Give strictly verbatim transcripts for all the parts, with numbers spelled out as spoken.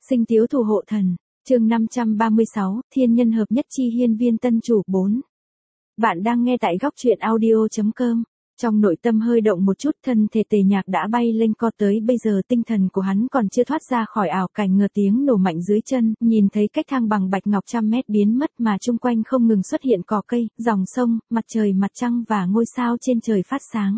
Sinh tiếu thủ hộ thần, chương năm trăm ba mươi sáu, thiên nhân hợp nhất chi hiên viên tân chủ bốn. Bạn đang nghe tại góc truyện audio.com. Trong nội tâm hơi động một chút, thân thể Tề Nhạc đã bay lên co tới bây giờ tinh thần của hắn còn chưa thoát ra khỏi ảo cảnh, ngờ tiếng nổ mạnh dưới chân, nhìn thấy cách thang bằng bạch ngọc trăm mét biến mất mà chung quanh không ngừng xuất hiện cỏ cây, dòng sông, mặt trời, mặt trăng và ngôi sao trên trời phát sáng.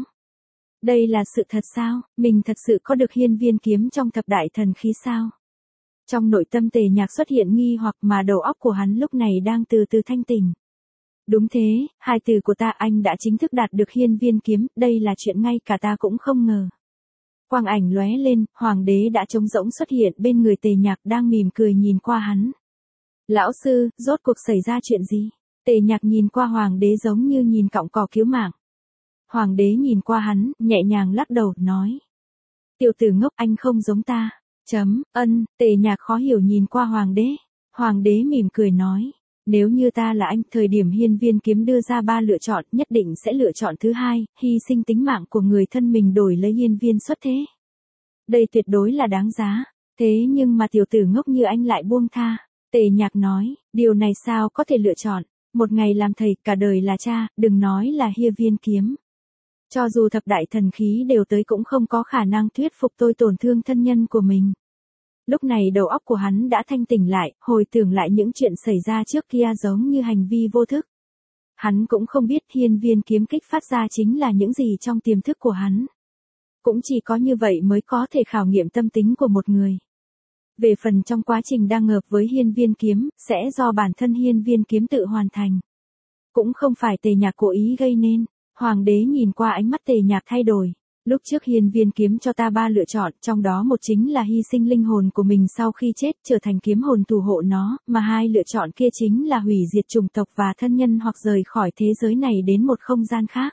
Đây là sự thật sao? Mình thật sự có được hiên viên kiếm trong thập đại thần khí sao? Trong nội tâm Tề Nhạc xuất hiện nghi hoặc mà đầu óc của hắn lúc này đang từ từ thanh tỉnh. Đúng thế, hai từ của ta, anh đã chính thức đạt được hiên viên kiếm, đây là chuyện ngay cả ta cũng không ngờ. Quang ảnh lóe lên, hoàng đế đã trống rỗng xuất hiện bên người Tề Nhạc đang mỉm cười nhìn qua hắn. Lão sư, rốt cuộc xảy ra chuyện gì? Tề Nhạc nhìn qua hoàng đế giống như nhìn cọng cỏ cứu mạng. Hoàng đế nhìn qua hắn, nhẹ nhàng lắc đầu, nói. Tiểu tử ngốc, anh không giống ta. Chấm, ân, Tề Nhạc khó hiểu nhìn qua hoàng đế. Hoàng đế mỉm cười nói. Nếu như ta là anh, thời điểm hiên viên kiếm đưa ra ba lựa chọn, nhất định sẽ lựa chọn thứ hai, hy sinh tính mạng của người thân mình đổi lấy hiên viên xuất thế. Đây tuyệt đối là đáng giá. Thế nhưng mà tiểu tử ngốc như anh lại buông tha. Tề Nhạc nói, điều này sao có thể lựa chọn. Một ngày làm thầy, cả đời là cha, đừng nói là hiên viên kiếm. Cho dù thập đại thần khí đều tới cũng không có khả năng thuyết phục tôi tổn thương thân nhân của mình. Lúc này đầu óc của hắn đã thanh tỉnh lại, hồi tưởng lại những chuyện xảy ra trước kia giống như hành vi vô thức. Hắn cũng không biết hiên viên kiếm kích phát ra chính là những gì trong tiềm thức của hắn. Cũng chỉ có như vậy mới có thể khảo nghiệm tâm tính của một người. Về phần trong quá trình đang ngợp với hiên viên kiếm, sẽ do bản thân hiên viên kiếm tự hoàn thành. Cũng không phải Tề Nhạc cố ý gây nên. Hoàng đế nhìn qua ánh mắt Tề Nhạc thay đổi. Lúc trước hiên viên kiếm cho ta ba lựa chọn, trong đó một chính là hy sinh linh hồn của mình sau khi chết trở thành kiếm hồn thủ hộ nó, mà hai lựa chọn kia chính là hủy diệt chủng tộc và thân nhân hoặc rời khỏi thế giới này đến một không gian khác.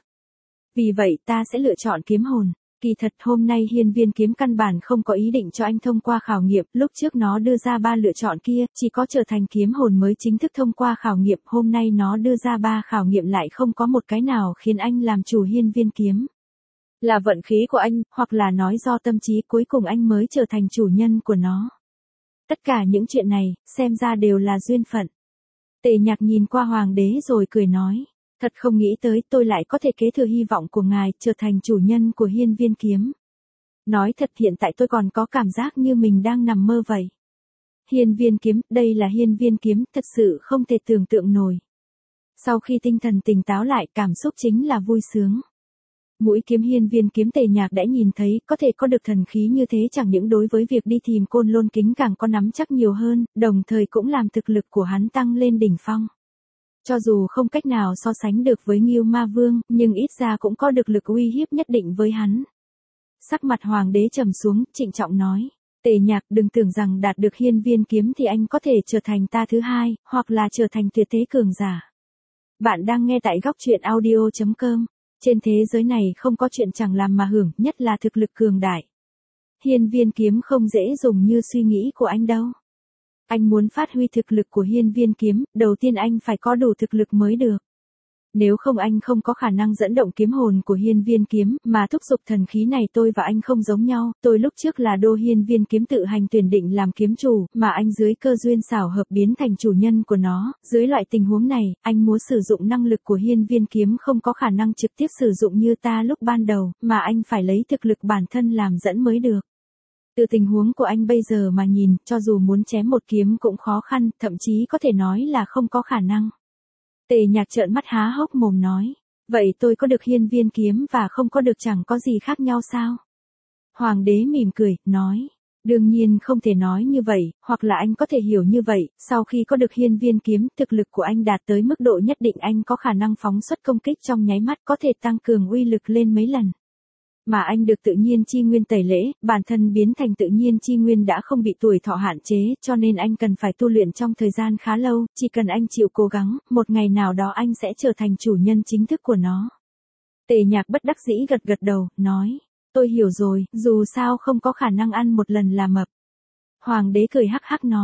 Vì vậy ta sẽ lựa chọn kiếm hồn. Kỳ thật hôm nay hiên viên kiếm căn bản không có ý định cho anh thông qua khảo nghiệm, lúc trước nó đưa ra ba lựa chọn kia, chỉ có trở thành kiếm hồn mới chính thức thông qua khảo nghiệm, hôm nay nó đưa ra ba khảo nghiệm lại không có một cái nào khiến anh làm chủ hiên viên kiếm. Là vận khí của anh, hoặc là nói do tâm trí cuối cùng anh mới trở thành chủ nhân của nó. Tất cả những chuyện này, xem ra đều là duyên phận. Tề Nhạc nhìn qua hoàng đế rồi cười nói. Thật không nghĩ tới tôi lại có thể kế thừa hy vọng của ngài, trở thành chủ nhân của hiên viên kiếm. Nói thật hiện tại tôi còn có cảm giác như mình đang nằm mơ vậy. Hiên viên kiếm, đây là hiên viên kiếm, thật sự không thể tưởng tượng nổi. Sau khi tinh thần tỉnh táo lại, cảm xúc chính là vui sướng. Mũi kiếm hiên viên kiếm Tề Nhạc đã nhìn thấy, có thể có được thần khí như thế chẳng những đối với việc đi tìm Côn Lôn Kính càng có nắm chắc nhiều hơn, đồng thời cũng làm thực lực của hắn tăng lên đỉnh phong. Cho dù không cách nào so sánh được với Ngưu Ma Vương, nhưng ít ra cũng có được lực uy hiếp nhất định với hắn. Sắc mặt hoàng đế trầm xuống, trịnh trọng nói. Tề Nhạc, đừng tưởng rằng đạt được hiên viên kiếm thì anh có thể trở thành ta thứ hai, hoặc là trở thành tuyệt thế cường giả. Bạn đang nghe tại góc truyện audio.com. Trên thế giới này không có chuyện chẳng làm mà hưởng, nhất là thực lực cường đại. Hiên viên kiếm không dễ dùng như suy nghĩ của anh đâu. Anh muốn phát huy thực lực của hiên viên kiếm, đầu tiên anh phải có đủ thực lực mới được. Nếu không anh không có khả năng dẫn động kiếm hồn của hiên viên kiếm, mà thúc giục thần khí này. Tôi và anh không giống nhau, tôi lúc trước là đô hiên viên kiếm tự hành tuyển định làm kiếm chủ, mà anh dưới cơ duyên xảo hợp biến thành chủ nhân của nó. Dưới loại tình huống này, anh muốn sử dụng năng lực của hiên viên kiếm không có khả năng trực tiếp sử dụng như ta lúc ban đầu, mà anh phải lấy thực lực bản thân làm dẫn mới được. Từ tình huống của anh bây giờ mà nhìn, cho dù muốn chém một kiếm cũng khó khăn, thậm chí có thể nói là không có khả năng. Tề Nhạc trợn mắt há hốc mồm nói. Vậy tôi có được hiên viên kiếm và không có được chẳng có gì khác nhau sao? Hoàng đế mỉm cười, nói. Đương nhiên không thể nói như vậy, hoặc là anh có thể hiểu như vậy, sau khi có được hiên viên kiếm, thực lực của anh đạt tới mức độ nhất định anh có khả năng phóng xuất công kích trong nháy mắt có thể tăng cường uy lực lên mấy lần. Mà anh được tự nhiên chi nguyên tẩy lễ, bản thân biến thành tự nhiên chi nguyên đã không bị tuổi thọ hạn chế, cho nên anh cần phải tu luyện trong thời gian khá lâu, chỉ cần anh chịu cố gắng, một ngày nào đó anh sẽ trở thành chủ nhân chính thức của nó. Tề Nhạc bất đắc dĩ gật gật đầu, nói, tôi hiểu rồi, dù sao không có khả năng ăn một lần là mập. Hoàng đế cười hắc hắc nói,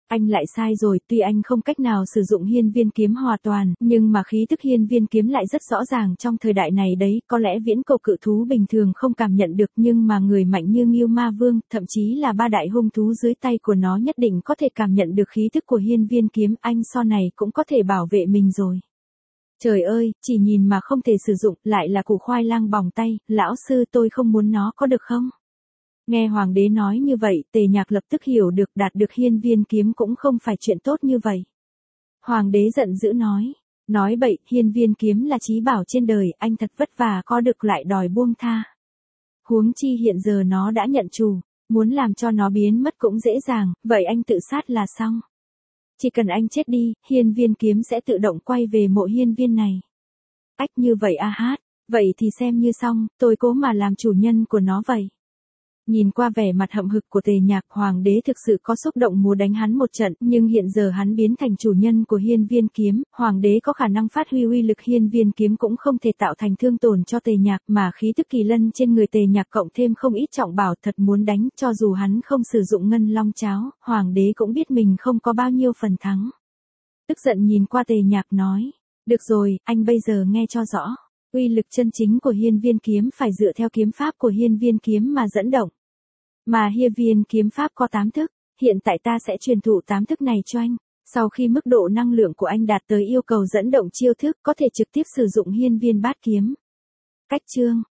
Anh lại sai rồi, tuy anh không cách nào sử dụng hiên viên kiếm hoàn toàn, nhưng mà khí tức hiên viên kiếm lại rất rõ ràng trong thời đại này đấy, có lẽ viễn cổ cự thú bình thường không cảm nhận được nhưng mà người mạnh như Ngưu Ma Vương, thậm chí là ba đại hung thú dưới tay của nó nhất định có thể cảm nhận được khí tức của hiên viên kiếm, anh sau này cũng có thể bảo vệ mình rồi. Trời ơi, chỉ nhìn mà không thể sử dụng, lại là củ khoai lang bỏng tay, lão sư tôi không muốn nó có được không? Nghe hoàng đế nói như vậy, Tề Nhạc lập tức hiểu được đạt được hiên viên kiếm cũng không phải chuyện tốt như vậy. Hoàng đế giận dữ nói, nói bậy, hiên viên kiếm là chí bảo trên đời, anh thật vất vả có được lại đòi buông tha. Huống chi hiện giờ nó đã nhận chủ, muốn làm cho nó biến mất cũng dễ dàng, vậy anh tự sát là xong. Chỉ cần anh chết đi, hiên viên kiếm sẽ tự động quay về mộ hiên viên này. Ách như vậy a hát, vậy thì xem như xong, tôi cố mà làm chủ nhân của nó vậy. Nhìn qua vẻ mặt hậm hực của Tề Nhạc, hoàng đế thực sự có xúc động muốn đánh hắn một trận, nhưng hiện giờ hắn biến thành chủ nhân của hiên viên kiếm, hoàng đế có khả năng phát huy uy lực hiên viên kiếm cũng không thể tạo thành thương tổn cho Tề Nhạc, mà khí tức kỳ lân trên người Tề Nhạc cộng thêm không ít trọng bảo thật muốn đánh, cho dù hắn không sử dụng ngân long cháo, hoàng đế cũng biết mình không có bao nhiêu phần thắng. Tức giận nhìn qua Tề Nhạc nói, được rồi, anh bây giờ nghe cho rõ. Uy lực chân chính của hiên viên kiếm phải dựa theo kiếm pháp của hiên viên kiếm mà dẫn động. Mà hiên viên kiếm pháp có tám thức, hiện tại ta sẽ truyền thụ tám thức này cho anh. Sau khi mức độ năng lượng của anh đạt tới yêu cầu dẫn động chiêu thức có thể trực tiếp sử dụng hiên viên bát kiếm. Cách chương